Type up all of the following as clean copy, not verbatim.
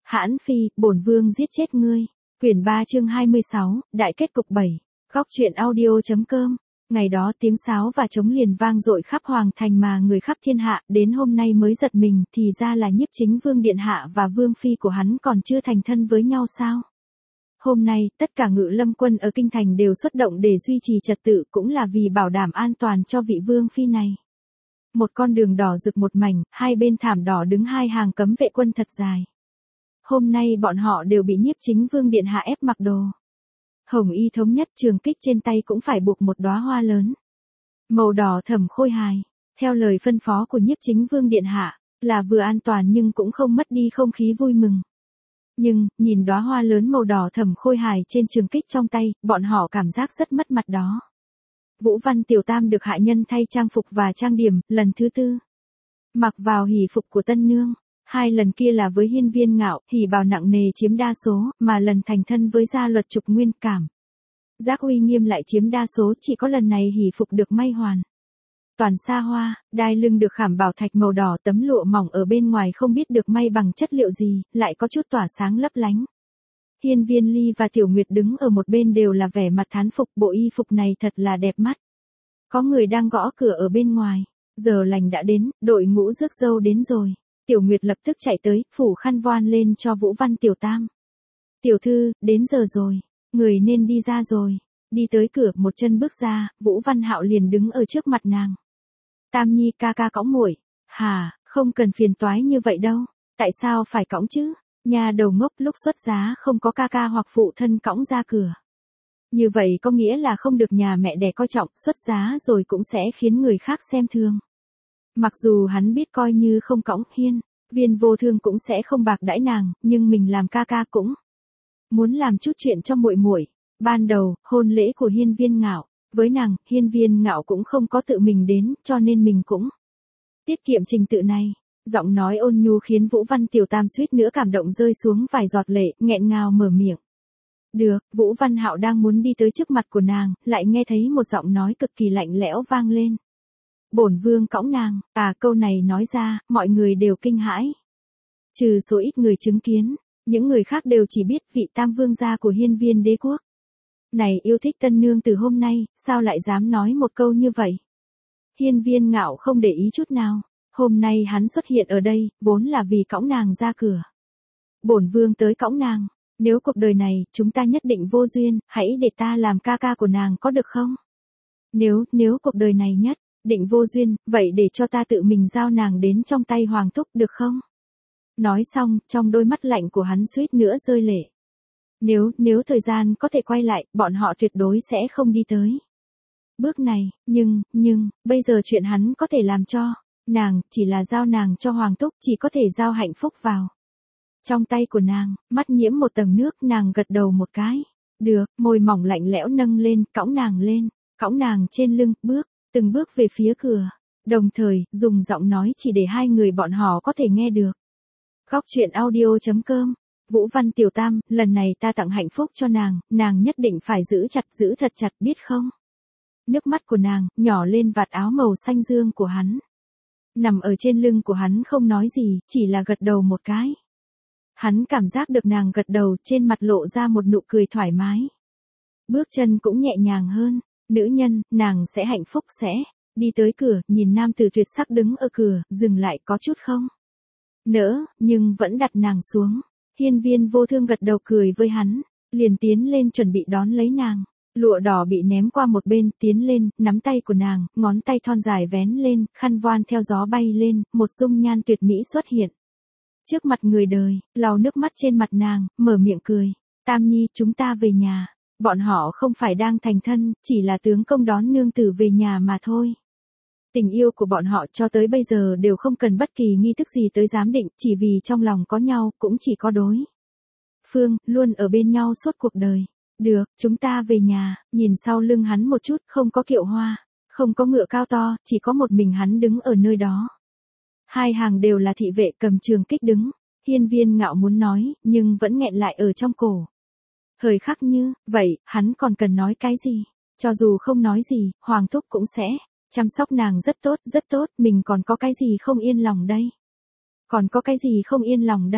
Hãn Phi, bổn vương giết chết ngươi. Quyển 3 chương 26, Đại kết cục 7. Góc truyện audio.com. Ngày đó tiếng sáo và trống liền vang dội khắp hoàng thành mà người khắp thiên hạ, đến hôm nay mới giật mình, thì ra là Nhiếp Chính Vương điện hạ và vương phi của hắn còn chưa thành thân với nhau sao? Hôm nay, tất cả ngự lâm quân ở kinh thành đều xuất động để duy trì trật tự, cũng là vì bảo đảm an toàn cho vị vương phi này. Một con đường đỏ rực một mảnh, hai bên thảm đỏ đứng hai hàng cấm vệ quân thật dài. Hôm nay bọn họ đều bị Nhiếp Chính Vương điện hạ ép mặc đồ hồng y thống nhất, trường kích trên tay cũng phải buộc một đóa hoa lớn màu đỏ thẫm khôi hài. Theo lời phân phó của Nhiếp Chính Vương điện hạ, là vừa an toàn nhưng cũng không mất đi không khí vui mừng. Nhưng, nhìn đóa hoa lớn màu đỏ thẫm khôi hài trên trường kích trong tay, bọn họ cảm giác rất mất mặt đó. Vũ Văn Tiểu Tam được hạ nhân thay trang phục và trang điểm, lần thứ tư mặc vào hỷ phục của tân nương. Hai lần kia là với Hiên Viên Ngạo, hỉ bào nặng nề chiếm đa số, mà lần thành thân với gia luật Trục Nguyên cảm giác uy nghiêm lại chiếm đa số, chỉ có lần này hỷ phục được may hoàn toàn xa hoa, đai lưng được khảm bảo thạch màu đỏ, tấm lụa mỏng ở bên ngoài không biết được may bằng chất liệu gì, lại có chút tỏa sáng lấp lánh. Hiên Viên Ly và Tiểu Nguyệt đứng ở một bên đều là vẻ mặt thán phục, bộ y phục này thật là đẹp mắt. Có người đang gõ cửa ở bên ngoài. Giờ lành đã đến, đội ngũ rước dâu đến rồi. Tiểu Nguyệt lập tức chạy tới, phủ khăn voan lên cho Vũ Văn Tiểu Tam. Tiểu thư, đến giờ rồi, người nên đi ra rồi. Đi tới cửa, một chân bước ra, Vũ Văn Hạo liền đứng ở trước mặt nàng. Tam Nhi ca ca cõng muội. Hà, không cần phiền toái như vậy đâu. Tại sao phải cõng chứ? Nhà đầu ngốc, lúc xuất giá không có ca ca hoặc phụ thân cõng ra cửa. Như vậy có nghĩa là không được nhà mẹ đẻ coi trọng, xuất giá rồi cũng sẽ khiến người khác xem thường. Mặc dù hắn biết coi như không cõng, Hiên Viên Vô Thương cũng sẽ không bạc đãi nàng, nhưng mình làm ca ca cũng muốn làm chút chuyện cho muội muội. Ban đầu, hôn lễ của Hiên Viên Ngạo với nàng, Hiên Viên Ngạo cũng không có tự mình đến, cho nên mình cũng tiết kiệm trình tự này. Giọng nói ôn nhu khiến Vũ Văn Tiểu Tam suýt nữa cảm động rơi xuống vài giọt lệ, nghẹn ngào mở miệng. Được, Vũ Văn Hạo đang muốn đi tới trước mặt của nàng, lại nghe thấy một giọng nói cực kỳ lạnh lẽo vang lên. Bổn vương cõng nàng. Câu này nói ra, mọi người đều kinh hãi. Trừ số ít người chứng kiến, những người khác đều chỉ biết vị tam vương gia của Hiên Viên đế quốc này yêu thích tân nương từ hôm nay, sao lại dám nói một câu như vậy. Hiên Viên Ngạo không để ý chút nào. Hôm nay hắn xuất hiện ở đây, vốn là vì cõng nàng ra cửa. Bổn vương tới cõng nàng. Nếu cuộc đời này, chúng ta nhất định vô duyên, hãy để ta làm ca ca của nàng có được không? Nếu cuộc đời này nhất định vô duyên, vậy để cho ta tự mình giao nàng đến trong tay Hoàng thúc được không? Nói xong, trong đôi mắt lạnh của hắn suýt nữa rơi lệ. Nếu thời gian có thể quay lại, bọn họ tuyệt đối sẽ không đi tới bước này, nhưng, bây giờ chuyện hắn có thể làm cho nàng, chỉ là giao nàng cho Hoàng thúc, chỉ có thể giao hạnh phúc vào trong tay của nàng. Mắt nhiễm một tầng nước, nàng gật đầu một cái. Được, môi mỏng lạnh lẽo nâng lên, cõng nàng trên lưng, từng bước về phía cửa. Đồng thời, dùng giọng nói chỉ để hai người bọn họ có thể nghe được. Góc truyện audio.com. Vũ Văn Tiểu Tam, lần này ta tặng hạnh phúc cho nàng nhất định phải giữ thật chặt biết không? Nước mắt của nàng, nhỏ lên vạt áo màu xanh dương của hắn. Nằm ở trên lưng của hắn không nói gì, chỉ là gật đầu một cái. Hắn cảm giác được nàng gật đầu, trên mặt lộ ra một nụ cười thoải mái. Bước chân cũng nhẹ nhàng hơn. Nữ nhân, nàng sẽ hạnh phúc sẽ. Đi tới cửa, nhìn nam tử tuyệt sắc đứng ở cửa, dừng lại có chút không nỡ, nhưng vẫn đặt nàng xuống. Hiên Viên Vô Thương gật đầu cười với hắn, liền tiến lên chuẩn bị đón lấy nàng. Lụa đỏ bị ném qua một bên, tiến lên, nắm tay của nàng, ngón tay thon dài vén lên, khăn voan theo gió bay lên, một dung nhan tuyệt mỹ xuất hiện trước mặt người đời, lau nước mắt trên mặt nàng, mở miệng cười. Tam Nhi, chúng ta về nhà. Bọn họ không phải đang thành thân, chỉ là tướng công đón nương tử về nhà mà thôi. Tình yêu của bọn họ cho tới bây giờ đều không cần bất kỳ nghi thức gì tới giám định, chỉ vì trong lòng có nhau, cũng chỉ có đối phương, luôn ở bên nhau suốt cuộc đời. Được, chúng ta về nhà. Nhìn sau lưng hắn một chút, không có kiệu hoa, không có ngựa cao to, chỉ có một mình hắn đứng ở nơi đó. Hai hàng đều là thị vệ cầm trường kích đứng. Hiên Viên Ngạo muốn nói, nhưng vẫn nghẹn lại ở trong cổ. Thời khắc như vậy, hắn còn cần nói cái gì? Cho dù không nói gì, Hoàng thúc cũng sẽ chăm sóc nàng rất tốt, mình còn có cái gì không yên lòng đây?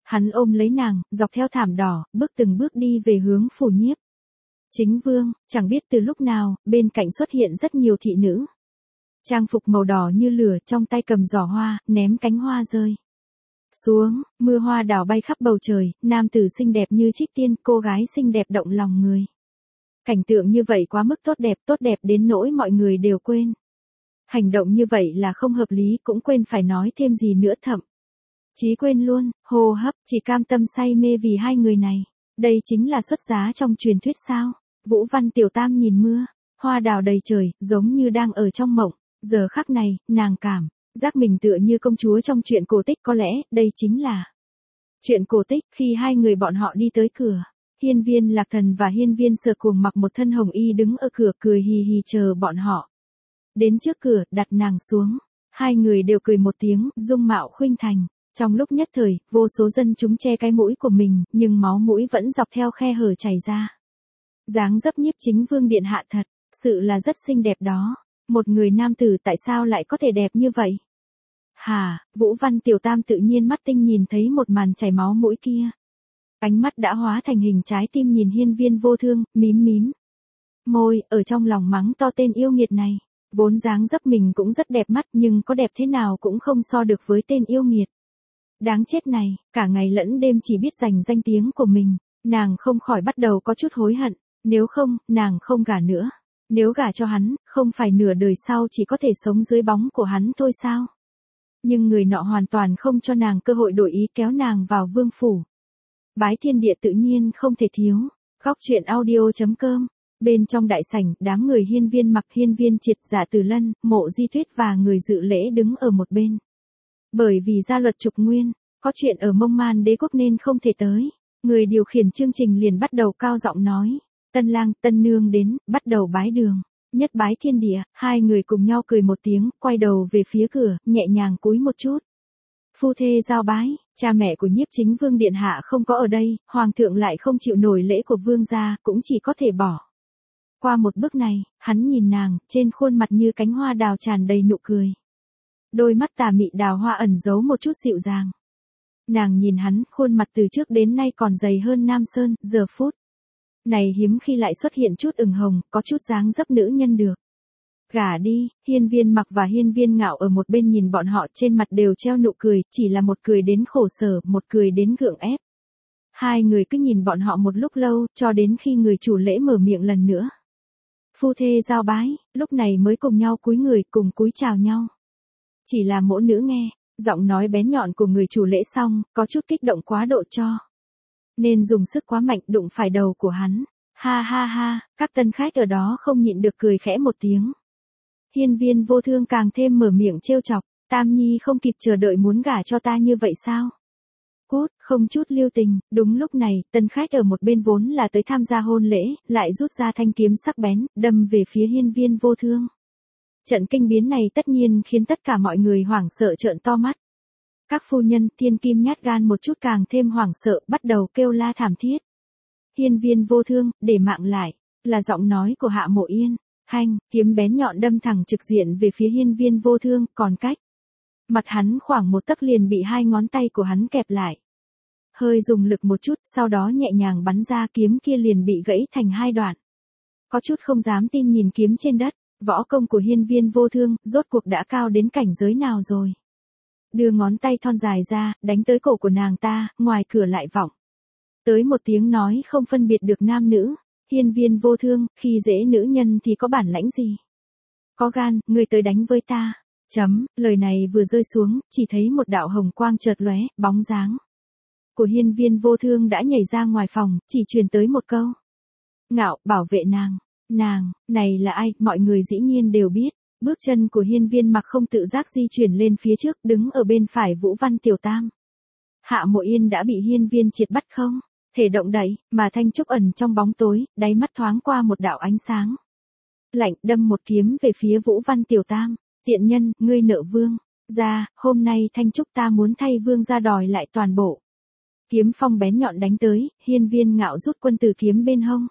Hắn ôm lấy nàng, dọc theo thảm đỏ, bước từng bước đi về hướng phủ nhiếp. Chính vương, chẳng biết từ lúc nào, bên cạnh xuất hiện rất nhiều thị nữ. Trang phục màu đỏ như lửa, trong tay cầm giỏ hoa, ném cánh hoa rơi xuống, mưa hoa đào bay khắp bầu trời, nam tử xinh đẹp như trích tiên, cô gái xinh đẹp động lòng người. Cảnh tượng như vậy quá mức tốt đẹp đến nỗi mọi người đều quên. Hành động như vậy là không hợp lý, cũng quên phải nói thêm gì nữa, thậm chí quên luôn, hô hấp, chỉ cam tâm say mê vì hai người này. Đây chính là xuất giá trong truyền thuyết sao? Vũ Văn Tiểu Tam nhìn mưa, hoa đào đầy trời, giống như đang ở trong mộng. Giờ khắc này, nàng cảm giác mình tựa như công chúa trong truyện cổ tích, có lẽ đây chính là chuyện cổ tích. Khi hai người bọn họ đi tới cửa, Hiên Viên Lạc Thần và Hiên Viên Sở Cuồng mặc một thân hồng y đứng ở cửa cười hì hì chờ bọn họ. Đến trước cửa, đặt nàng xuống. Hai người đều cười một tiếng, dung mạo khuynh thành. Trong lúc nhất thời, vô số dân chúng che cái mũi của mình, nhưng máu mũi vẫn dọc theo khe hở chảy ra. Dáng dấp Nhiếp Chính Vương điện hạ thật sự là rất xinh đẹp đó. Một người nam tử tại sao lại có thể đẹp như vậy? Hà, Vũ Văn Tiểu Tam tự nhiên mắt tinh nhìn thấy một màn chảy máu mũi kia. Ánh mắt đã hóa thành hình trái tim nhìn Hiên Viên Vô Thương, mím môi, ở trong lòng mắng to tên yêu nghiệt này. Vốn dáng dấp mình cũng rất đẹp mắt, nhưng có đẹp thế nào cũng không so được với tên yêu nghiệt đáng chết này. Cả ngày lẫn đêm chỉ biết giành danh tiếng của mình, nàng không khỏi bắt đầu có chút hối hận. Nếu không, nàng không gả nữa. Nếu gả cho hắn, không phải nửa đời sau chỉ có thể sống dưới bóng của hắn thôi sao? Nhưng người nọ hoàn toàn không cho nàng cơ hội đổi ý, kéo nàng vào vương phủ. Bái thiên địa tự nhiên không thể thiếu. Góc truyện audio.com. Bên trong đại sảnh, đám người Hiên Viên Mặc, Hiên Viên Triệt, Dạ Từ Lân, Mộ Di Tuyết và người dự lễ đứng ở một bên. Bởi vì gia luật trục nguyên, có chuyện ở Mông Man Đế quốc nên không thể tới. Người điều khiển chương trình liền bắt đầu cao giọng nói. Tân lang, tân nương đến, bắt đầu bái đường. Nhất bái thiên địa, hai người cùng nhau cười một tiếng, quay đầu về phía cửa, nhẹ nhàng cúi một chút. Phu thê giao bái, cha mẹ của Nhiếp Chính Vương điện hạ không có ở đây, hoàng thượng lại không chịu nổi lễ của vương gia, cũng chỉ có thể bỏ qua một bước này. Hắn nhìn nàng, trên khuôn mặt như cánh hoa đào tràn đầy nụ cười. Đôi mắt tà mị đào hoa ẩn giấu một chút dịu dàng. Nàng nhìn hắn, khuôn mặt từ trước đến nay còn dày hơn Nam Sơn, giờ phút này hiếm khi lại xuất hiện chút ửng hồng, có chút dáng dấp nữ nhân được gả đi. Hiên Viên Mặc và Hiên Viên Ngạo ở một bên nhìn bọn họ, trên mặt đều treo nụ cười, chỉ là một cười đến khổ sở, một cười đến gượng ép. Hai người cứ nhìn bọn họ một lúc lâu, cho đến khi người chủ lễ mở miệng lần nữa. Phu thê giao bái, lúc này mới cùng nhau cúi người, cùng cúi chào nhau. Chỉ là mỗ nữ nghe, giọng nói bén nhọn của người chủ lễ xong, có chút kích động quá độ cho nên dùng sức quá mạnh, đụng phải đầu của hắn. Ha ha ha, các tân khách ở đó không nhịn được cười khẽ một tiếng. Hiên Viên Vô Thương càng thêm mở miệng trêu chọc. Tam Nhi không kịp chờ đợi muốn gả cho ta như vậy sao? Cút, không chút lưu tình. Đúng lúc này, tân khách ở một bên vốn là tới tham gia hôn lễ, lại rút ra thanh kiếm sắc bén, đâm về phía Hiên Viên Vô Thương. Trận kinh biến này tất nhiên khiến tất cả mọi người hoảng sợ trợn to mắt. Các phu nhân, thiên kim nhát gan một chút càng thêm hoảng sợ, bắt đầu kêu la thảm thiết. Hiên Viên Vô Thương, để mạng lại, là giọng nói của Hạ Mộ Yên. Hanh, kiếm bén nhọn đâm thẳng trực diện về phía Hiên Viên Vô Thương, còn cách mặt hắn khoảng một tấc liền bị hai ngón tay của hắn kẹp lại. Hơi dùng lực một chút, sau đó nhẹ nhàng bắn ra, kiếm kia liền bị gãy thành hai đoạn. Có chút không dám tin nhìn kiếm trên đất, võ công của Hiên Viên Vô Thương, rốt cuộc đã cao đến cảnh giới nào rồi. Đưa ngón tay thon dài ra, đánh tới cổ của nàng ta, ngoài cửa lại vọng tới một tiếng nói không phân biệt được nam nữ. Hiên Viên Vô Thương, khi dễ nữ nhân thì có bản lãnh gì? Có gan, ngươi tới đánh với ta. Lời này vừa rơi xuống, chỉ thấy một đạo hồng quang chợt lóe, bóng dáng của Hiên Viên Vô Thương đã nhảy ra ngoài phòng, chỉ truyền tới một câu. Ngạo, bảo vệ nàng. Nàng, này là ai, mọi người dĩ nhiên đều biết. Bước chân của Hiên Viên Mặc không tự giác di chuyển lên phía trước, đứng ở bên phải Vũ Văn Tiểu Tam. Hạ Mộ Yên đã bị Hiên Viên Triệt bắt không thể động đậy, mà Thanh Trúc ẩn trong bóng tối, đáy mắt thoáng qua một đạo ánh sáng lạnh, đâm một kiếm về phía Vũ Văn Tiểu Tam. Tiện nhân, ngươi nợ vương gia, hôm nay Thanh Trúc ta muốn thay vương gia đòi lại toàn bộ. Kiếm phong bén nhọn đánh tới, Hiên Viên Ngạo rút quân từ kiếm bên hông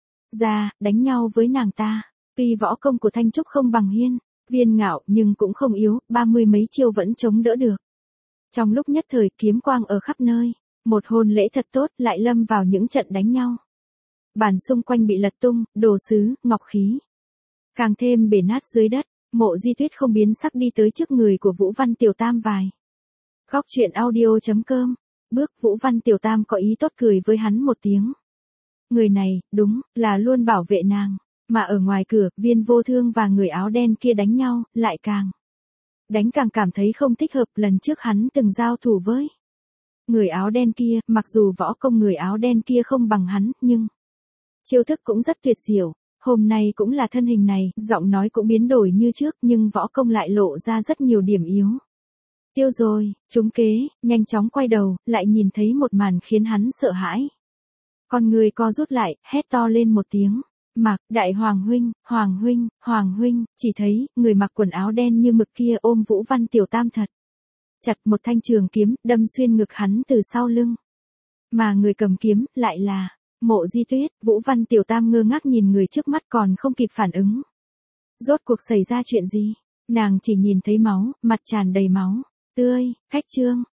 ra, đánh nhau với nàng ta. Tuy võ công của Thanh Trúc không bằng Hiên Viên Ngạo, nhưng cũng không yếu, 30 mấy chiêu vẫn chống đỡ được. Trong lúc nhất thời, kiếm quang ở khắp nơi, Một hôn lễ thật tốt lại lâm vào những trận đánh nhau. Bàn xung quanh bị lật tung, đồ sứ, ngọc khí. Càng thêm bể nát dưới đất, Mộ Di Tuyết không biến sắc đi tới trước người của Vũ Văn Tiểu Tam vài. Góc truyện audio.com. Bước Vũ Văn Tiểu Tam có ý tốt cười với hắn một tiếng. Người này, đúng, là luôn bảo vệ nàng. Mà ở ngoài cửa, Viên Vô Thương và người áo đen kia đánh nhau, lại càng càng cảm thấy không thích hợp. Lần trước hắn từng giao thủ với người áo đen kia, mặc dù võ công người áo đen kia không bằng hắn, nhưng chiêu thức cũng rất tuyệt diệu. Hôm nay cũng là thân hình này, giọng nói cũng biến đổi như trước, nhưng võ công lại lộ ra rất nhiều điểm yếu. Tiêu rồi, trúng kế, nhanh chóng quay đầu, lại nhìn thấy một màn khiến hắn sợ hãi. Con người co rút lại, hét to lên một tiếng. Mặc, đại hoàng huynh, hoàng huynh, chỉ thấy, người mặc quần áo đen như mực kia ôm Vũ Văn Tiểu Tam thật chặt, một thanh trường kiếm, đâm xuyên ngực hắn từ sau lưng. Mà người cầm kiếm, lại là Mộ Di Tuyết. Vũ Văn Tiểu Tam ngơ ngác nhìn người trước mắt còn không kịp phản ứng. Rốt cuộc xảy ra chuyện gì? Nàng chỉ nhìn thấy máu, mặt tràn đầy máu tươi. Khách trương,